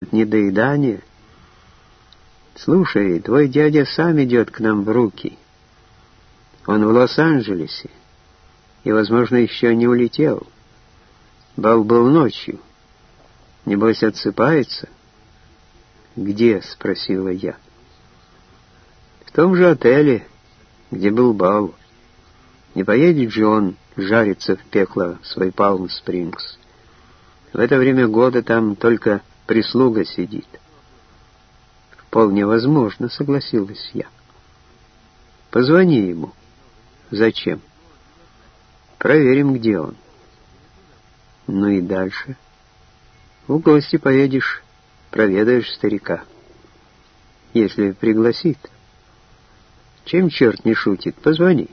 недоедание. Слушай, твой дядя сам идет к нам в руки. Он в Лос-Анджелесе и, возможно, еще не улетел. Бал был ночью. Небось, отсыпается? «Где?» — спросила я. «В том же отеле, где был бал. Не поедет же он жариться в пекло свой Палм-Спрингс. В это время года там только прислуга сидит». «Вполне возможно», — согласилась я. «Позвони ему». «Зачем?» «Проверим, где он». «Ну и дальше?» «В гости поедешь, проведаешь старика. Если пригласит. Чем черт не шутит, позвони».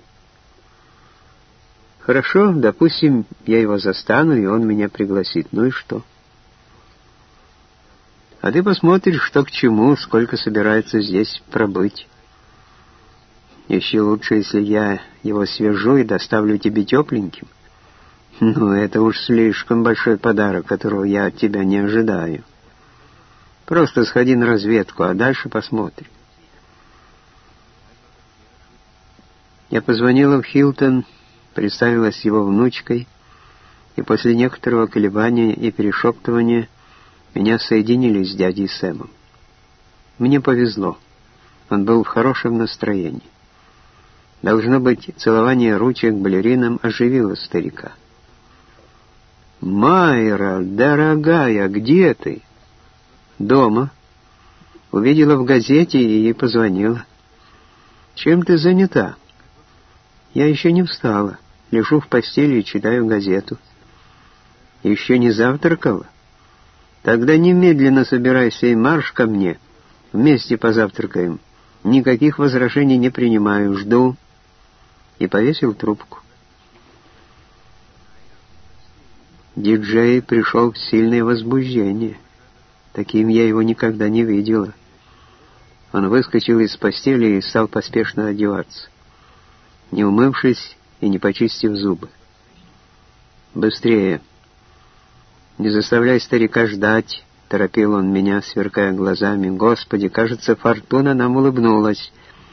«Хорошо, допустим, я его застану, и он меня пригласит. Ну и что?» «А ты посмотришь, что к чему, сколько собирается здесь пробыть. Еще лучше, если я его свяжу и доставлю тебе тепленьким. Ну, это уж слишком большой подарок, которого я от тебя не ожидаю. Просто сходи на разведку, а дальше посмотрим». Я позвонила в Хилтон, представилась его внучкой, и после некоторого колебания и перешептывания меня соединили с дядей Сэмом. Мне повезло. Он был в хорошем настроении. Должно быть, целование ручек балеринам оживило старика. «Майра, дорогая, где ты?» «Дома. Увидела в газете и позвонила». «Чем ты занята?» «Я еще не встала. Лежу в постели и читаю газету». «Еще не завтракала?» «Тогда немедленно собирайся и марш ко мне. Вместе позавтракаем. Никаких возражений не принимаю. Жду». И повесил трубку. Диджей пришел в сильное возбуждение. Таким я его никогда не видела. Он выскочил из постели и стал поспешно одеваться, не умывшись и не почистив зубы. «Быстрее! Не заставляй старика ждать!» — торопил он меня, сверкая глазами. «Господи, кажется, фортуна нам улыбнулась!»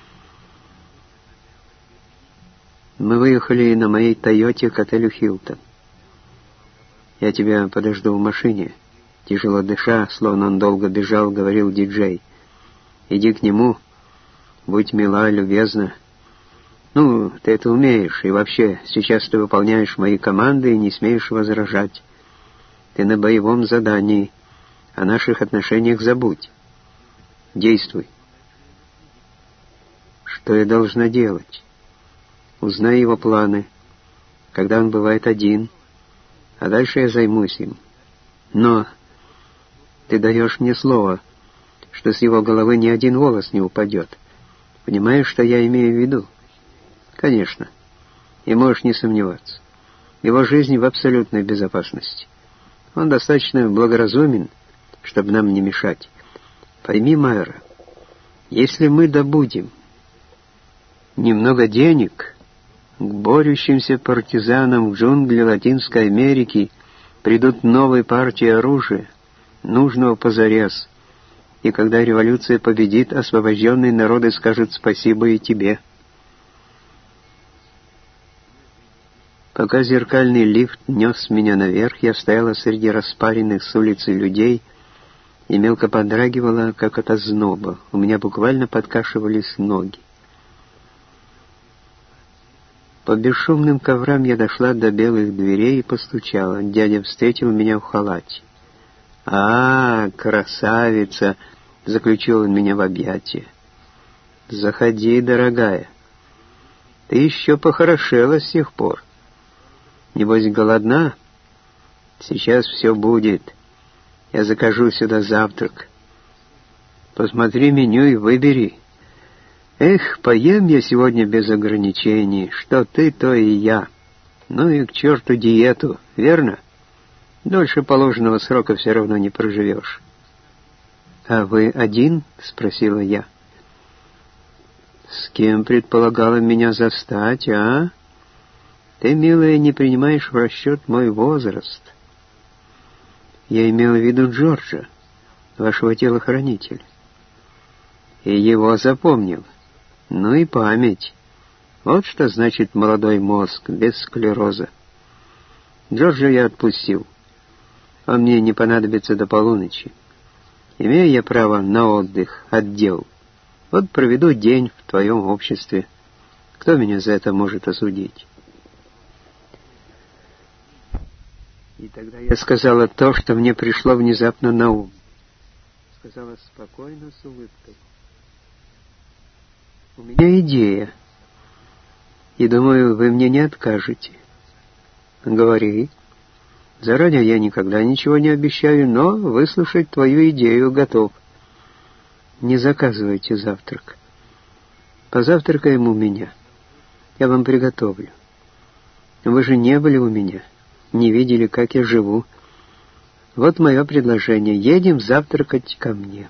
Мы выехали на моей «Тойоте» к отелю «Хилтон». «Я тебя подожду в машине», — тяжело дыша, словно он долго бежал, говорил диджей. «Иди к нему, будь мила, любезна. Ну, ты это умеешь, и вообще, сейчас ты выполняешь мои команды и не смеешь возражать. Ты на боевом задании, о наших отношениях забудь. Действуй». «Что я должна делать?» «Узнай его планы, когда он бывает один, а дальше я займусь им. Но ты даешь мне слово, что с его головы ни один волос не упадет. Понимаешь, что я имею в виду?» «Конечно. И можешь не сомневаться. Его жизнь в абсолютной безопасности. Он достаточно благоразумен, чтобы нам не мешать. Пойми, Майра, если мы добудем немного денег, к борющимся партизанам в джунгли Латинской Америки придут новые партии оружия, нужного позарез, и когда революция победит, освобожденные народы скажут спасибо и тебе». Пока зеркальный лифт нес меня наверх, я стояла среди распаренных с улицы людей и мелко подрагивала, как от озноба. У меня буквально подкашивались ноги. По бесшумным коврам я дошла до белых дверей и постучала. Дядя встретил меня в халате. «А, красавица!» — заключил он меня в объятия. «Заходи, дорогая. Ты еще похорошела с тех пор. Небось, голодна? Сейчас все будет. Я закажу сюда завтрак. Посмотри меню и выбери. Эх, поем я сегодня без ограничений. Что ты, то и я. Ну и к черту диету, верно? Дольше положенного срока все равно не проживешь». «А вы один?» — спросила я. «С кем предполагала меня застать, а? Ты, милая, не принимаешь в расчет мой возраст». «Я имел в виду Джорджа. вашего телохранителя. И его запомнил. Ну и память. Вот что значит молодой мозг, без склероза. Джорджа я отпустил. Он мне не понадобится до полуночи. Имею я право на отдых от дел. Вот проведу день в твоем обществе. Кто меня за это может осудить? И тогда я сказала то, что мне пришло внезапно на ум. Сказала спокойно, с улыбкой. У меня идея. И думаю, вы мне не откажете. Говори. Заранее я никогда ничего не обещаю, но выслушать твою идею готов. Не заказывайте завтрак. Позавтракаем у меня. Я вам приготовлю. Вы же не были у меня, не видели, как я живу. Вот мое предложение. Едем завтракать ко мне.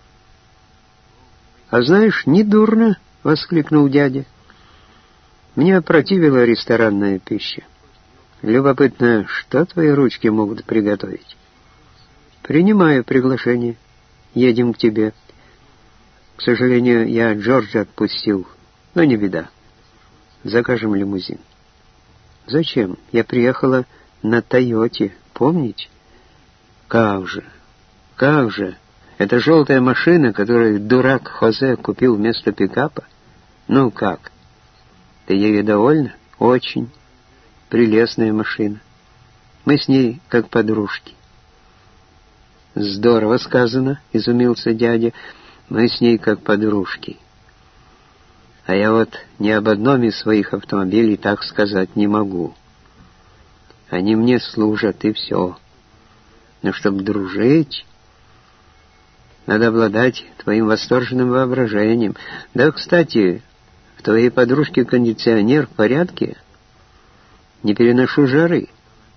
«А знаешь, недурно!» — воскликнул дядя. «Мне опротивила ресторанная пища. Любопытно, что твои ручки могут приготовить? Принимаю приглашение. Едем к тебе. К сожалению, я Джорджа отпустил, но не беда. Закажем лимузин». «Зачем? Я приехала на Тойоте, помните?» «Как же! Как же! Это желтая машина, которую дурак Хозе купил вместо пикапа? Ну как? Ты ею довольна? Очень. Прелестная машина. Мы с ней как подружки». «Здорово сказано», — изумился дядя. «Мы с ней как подружки. А я вот ни об одном из своих автомобилей так сказать не могу. Они мне служат, и все. Но чтобы дружить, надо обладать твоим восторженным воображением. Да, кстати, в твоей подружке кондиционер в порядке? Не переношу жары».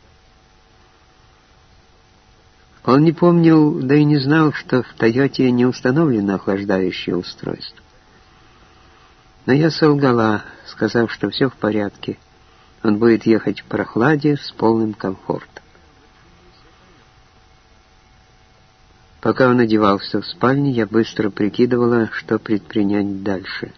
Он не помнил, да и не знал, что в «Тойоте» не установлено охлаждающее устройство. Но я солгала, сказав, что все в порядке. Он будет ехать в прохладе с полным комфортом. Пока он одевался в спальне, я быстро прикидывала, что предпринять дальше.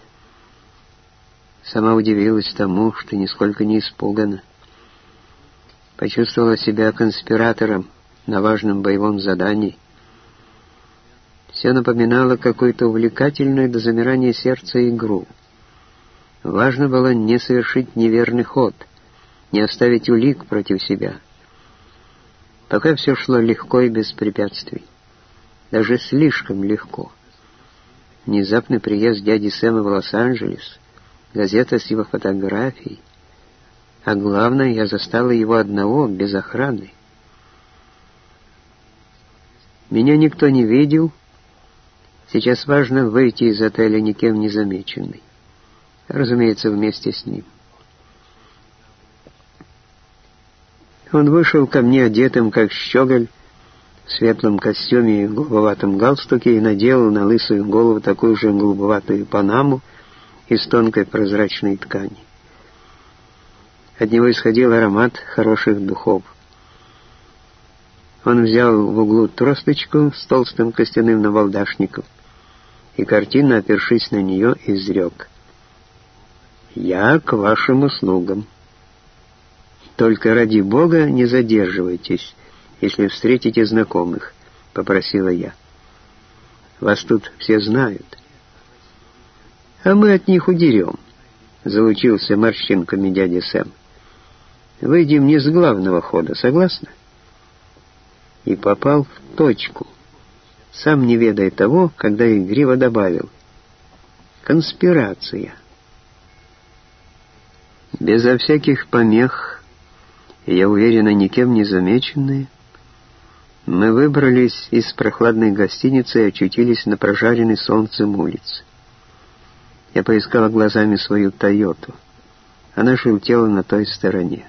Сама удивилась тому, что нисколько не испугана. Почувствовала себя конспиратором на важном боевом задании. Все напоминало какую-то увлекательную до замирания сердца игру. Важно было не совершить неверный ход, не оставить улик против себя. Пока все шло легко и без препятствий. Даже слишком легко. Внезапный приезд дяди Сэма в Лос-Анджелес, газета с его фотографией. А главное, я застала его одного, без охраны. Меня никто не видел. Сейчас важно выйти из отеля никем не замеченный. Разумеется, вместе с ним. Он вышел ко мне одетым, как щеголь, в светлом костюме и голубоватом галстуке, и надел на лысую голову такую же голубоватую панаму из тонкой прозрачной ткани. От него исходил аромат хороших духов. Он взял в углу тросточку с толстым костяным набалдашником и, картинно опершись на нее, изрек: «Я к вашим услугам. Только ради Бога не задерживайтесь, если встретите знакомых», — попросила я. «Вас тут все знают». «А мы от них удерем», — залучился морщинками дядя Сэм. «Выйдем не с главного хода, согласна?» И попал в точку, сам не ведая того, когда игриво добавил: «Конспирация». Безо всяких помех, я уверена, никем не замеченные, мы выбрались из прохладной гостиницы и очутились на прожаренной солнцем улице. Я поискала глазами свою «Тойоту». Она желтела на той стороне.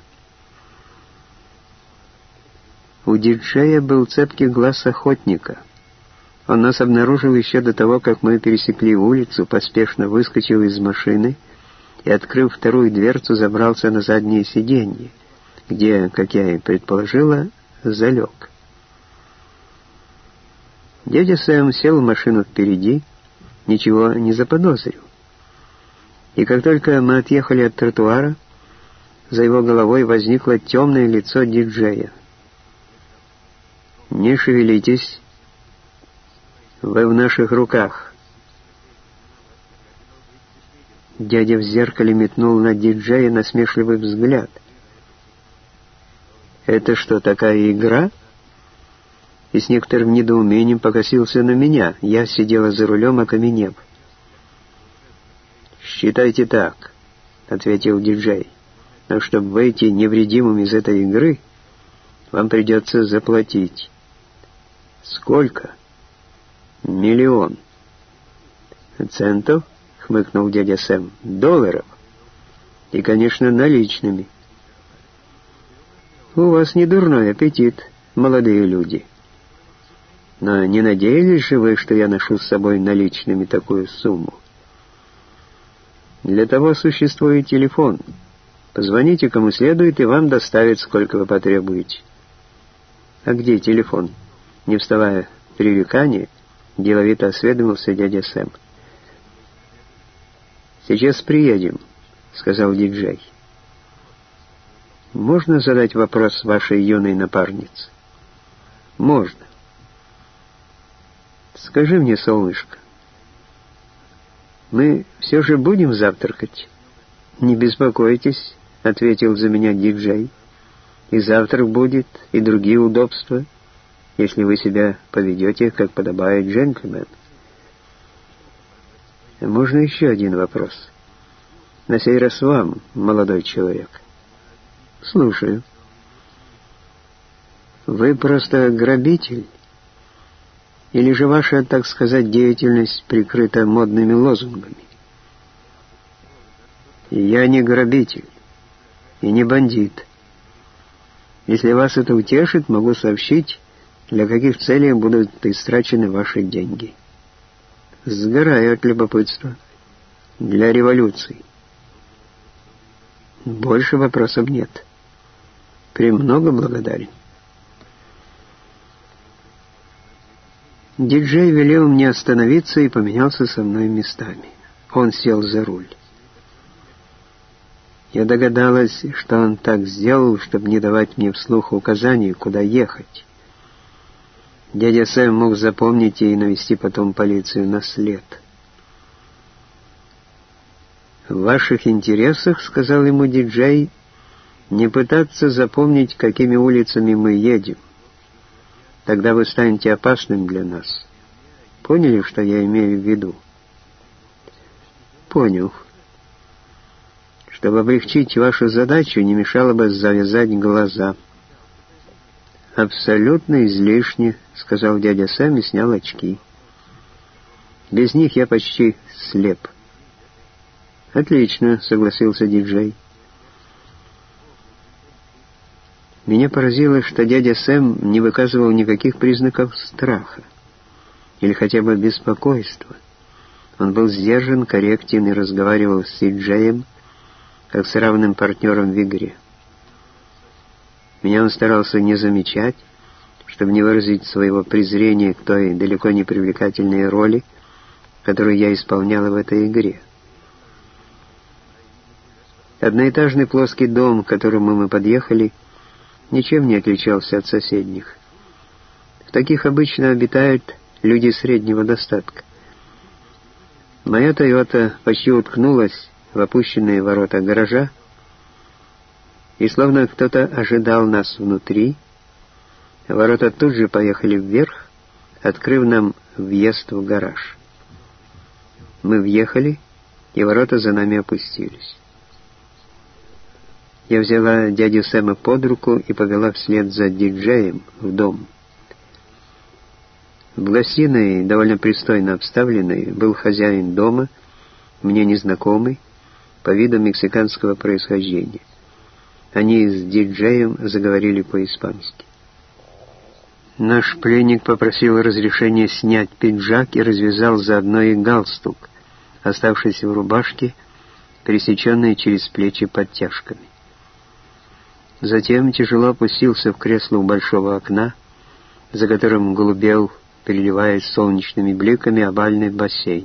У диджея был цепкий глаз охотника. Он нас обнаружил еще до того, как мы пересекли улицу, поспешно выскочил из машины и, открыв вторую дверцу, забрался на заднее сиденье, где, как я и предположила, залег. Дядя Сэм сел в машину впереди, ничего не заподозрил. И как только мы отъехали от тротуара, за его головой возникло темное лицо диджея. «Не шевелитесь, вы в наших руках». Дядя в зеркале метнул на диджея насмешливый взгляд. «Это что, такая игра?» И с некоторым недоумением покосился на меня. Я сидела за рулем, окаменев. «Считайте так», — ответил диджей. «Но чтобы выйти невредимым из этой игры, вам придется заплатить». «Сколько?» «1 000 000 «Центов?» — хмыкнул дядя Сэм. «Долларов. И, конечно, наличными». «У вас не дурной аппетит, молодые люди. Но не надеялись же вы, что я ношу с собой наличными такую сумму? Для того существует телефон. Позвоните кому следует, и вам доставят, сколько вы потребуете». «А где телефон?» Не вставая в пререкание, деловито осведомился дядя Сэм. «Сейчас приедем», — сказал диджей. «Можно задать вопрос вашей юной напарнице?» «Можно. Скажи мне, солнышко, мы все же будем завтракать?» «Не беспокойтесь», — ответил за меня диджей. «И завтрак будет, и другие удобства, если вы себя поведете, как подобает джентльмен». «Можно еще один вопрос? На сей раз вам, молодой человек». «Слушаю». «Вы просто грабитель? Или же ваша, так сказать, деятельность прикрыта модными лозунгами?» «Я не грабитель и не бандит. Если вас это утешит, могу сообщить, для каких целей будут истрачены ваши деньги». «Сгораю от любопытства. Для революции». «Больше вопросов нет. Премного благодарен». Диджей велел мне остановиться и поменялся со мной местами. Он сел за руль. Я догадалась, что он так сделал, чтобы не давать мне вслух указаний, куда ехать. Дядя Сэм мог запомнить и навести потом полицию на след. «В ваших интересах, — сказал ему диджей, — не пытаться запомнить, какими улицами мы едем. Тогда вы станете опасным для нас. Поняли, что я имею в виду?» «Понял. Чтобы облегчить вашу задачу, не мешало бы завязать глаза». «Абсолютно излишне», — сказал дядя Сэм и снял очки. «Без них я почти слеп». «Отлично», — согласился диджей. Меня поразило, что дядя Сэм не выказывал никаких признаков страха или хотя бы беспокойства. Он был сдержан, корректен и разговаривал с диджеем, как с равным партнером в игре. Меня он старался не замечать, чтобы не выразить своего презрения к той далеко не привлекательной роли, которую я исполняла в этой игре. Одноэтажный плоский дом, к которому мы подъехали, ничем не отличался от соседних. В таких обычно обитают люди среднего достатка. Моя «Тойота» почти уткнулась в опущенные ворота гаража, и словно кто-то ожидал нас внутри, ворота тут же поехали вверх, открыв нам въезд в гараж. Мы въехали, и ворота за нами опустились. Я взяла дядю Сэма под руку и повела вслед за диджеем в дом. В гостиной, довольно пристойно обставленной, был хозяин дома, мне незнакомый, по виду мексиканского происхождения. Они с диджеем заговорили по-испански. Наш пленник попросил разрешения снять пиджак и развязал заодно и галстук, оставшийся в рубашке, пересеченной через плечи подтяжками. Затем тяжело опустился в кресло у большого окна, за которым голубел переливаясь солнечными бликами овальный бассейн.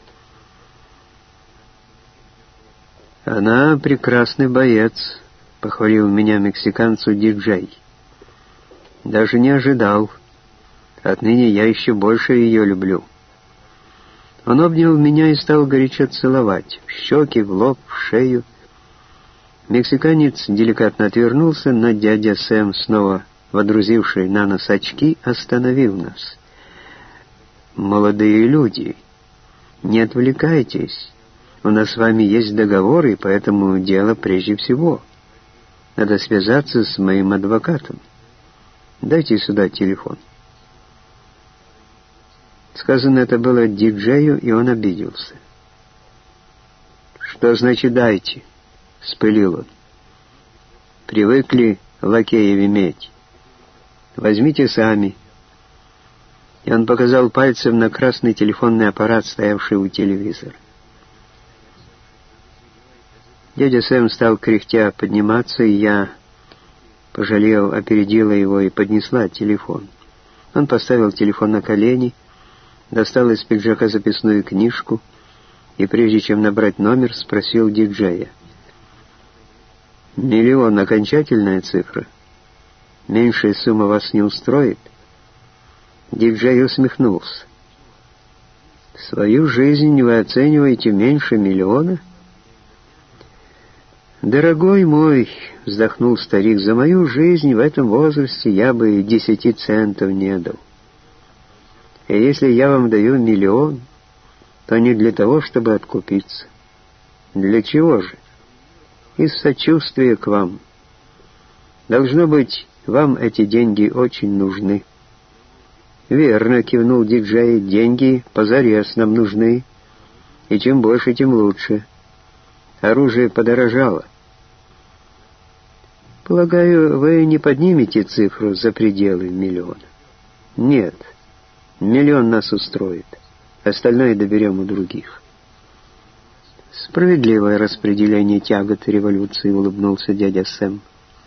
«Она прекрасный боец», — похвалил меня мексиканцу диджей. «Даже не ожидал. Отныне я еще больше ее люблю». Он обнял меня и стал горячо целовать. В щеки, в лоб, в шею. Мексиканец деликатно отвернулся, но дядя Сэм, снова водрузивший на нос очки, остановил нас. «Молодые люди, не отвлекайтесь. У нас с вами есть договор, и поэтому дело прежде всего. Надо связаться с моим адвокатом. Дайте сюда телефон». Сказано это было диджею, и он обиделся. «Что значит «дайте»?» — вспылил он. «Привыкли лакеев иметь. Возьмите сами». И он показал пальцем на красный телефонный аппарат, стоявший у телевизора. Дядя Сэм стал кряхтя подниматься, и я, пожалел, опередила его и поднесла телефон. Он поставил телефон на колени, достал из пиджака записную книжку и, прежде чем набрать номер, спросил диджея. «1 000 000 — окончательная цифра? Меньшая сумма вас не устроит?» Диджей усмехнулся. «Свою жизнь вы оцениваете меньше 1 000 000? «Дорогой мой», — вздохнул старик, — «за мою жизнь в этом возрасте я бы и 10 центов не дал. И если я вам даю 1 000 000, то не для того, чтобы откупиться. Для чего же? Из сочувствия к вам. Должно быть, вам эти деньги очень нужны». «Верно», — кивнул диджей, — «деньги позарез нам нужны, и чем больше, тем лучше. Оружие подорожало». «Полагаю, вы не поднимете цифру за пределы 1 000 000? «Нет, 1 000 000 нас устроит. Остальное доберем у других». «Справедливое распределение тягот революции», — улыбнулся дядя Сэм.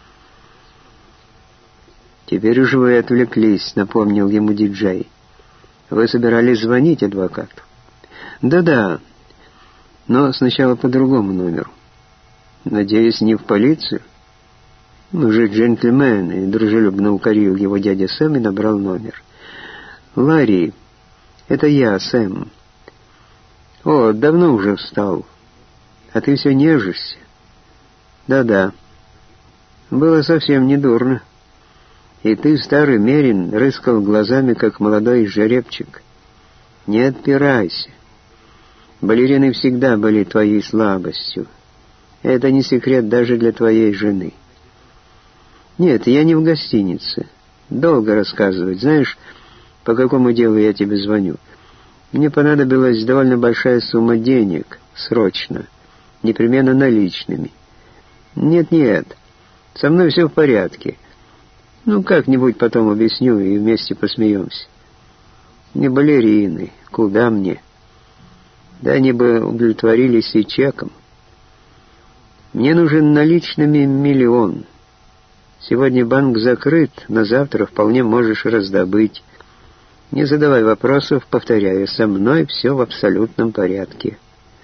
«Теперь уже вы отвлеклись», — напомнил ему диджей. «Вы собирались звонить адвокату?» «Да-да, но сначала по другому номеру. Надеюсь, не в полицию?» «Мы же джентльмены», — дружелюбно укорил его дядя Сэм и набрал номер. «Ларри, это я, Сэм. О, давно уже встал. А ты все нежишься?» «Да-да. Было совсем недурно. И ты, старый мерин, рыскал глазами, как молодой жеребчик. Не отпирайся. Балерины всегда были твоей слабостью. Это не секрет даже для твоей жены». «Нет, я не в гостинице. Долго рассказывать. Знаешь, по какому делу я тебе звоню? Мне понадобилась довольно большая сумма денег. Срочно. Непременно наличными». «Нет, со мной все в порядке. Ну, как-нибудь потом объясню и вместе посмеемся. Не балерины. Куда мне? Да они бы удовлетворились и чеком. Мне нужен наличными 1 000 000. Сегодня банк закрыт, на завтра вполне можешь раздобыть. Не задавай вопросов, повторяю, со мной все в абсолютном порядке.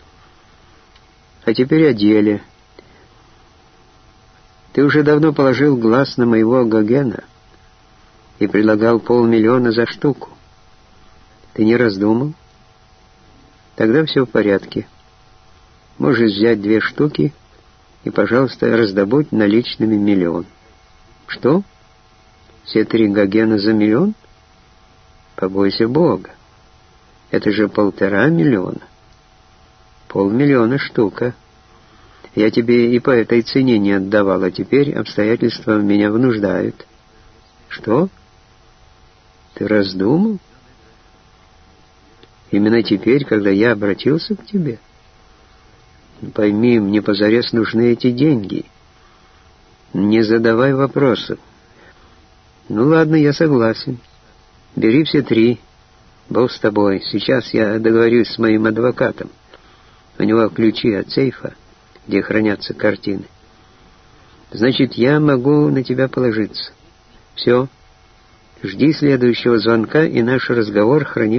А теперь о деле. Ты уже давно положил глаз на моего Гогена и предлагал 500 000 за штуку. Ты не раздумал? Тогда все в порядке. Можешь взять 2 штуки и, пожалуйста, раздобудь наличными 1 000 000. Что? Все 3 Гогена за 1 000 000? Побойся Бога. Это же 1,5 миллиона. 500 000 штука. Я тебе и по этой цене не отдавал, а теперь обстоятельства меня вынуждают. Что? Ты раздумал? Именно теперь, когда я обратился к тебе? Пойми, мне позарез нужны эти деньги. Не задавай вопросов. Ну ладно, я согласен. Бери все 3. Бог с тобой. Сейчас я договорюсь с моим адвокатом. У него ключи от сейфа, где хранятся картины. Значит, я могу на тебя положиться. Все. Жди следующего звонка, и наш разговор храни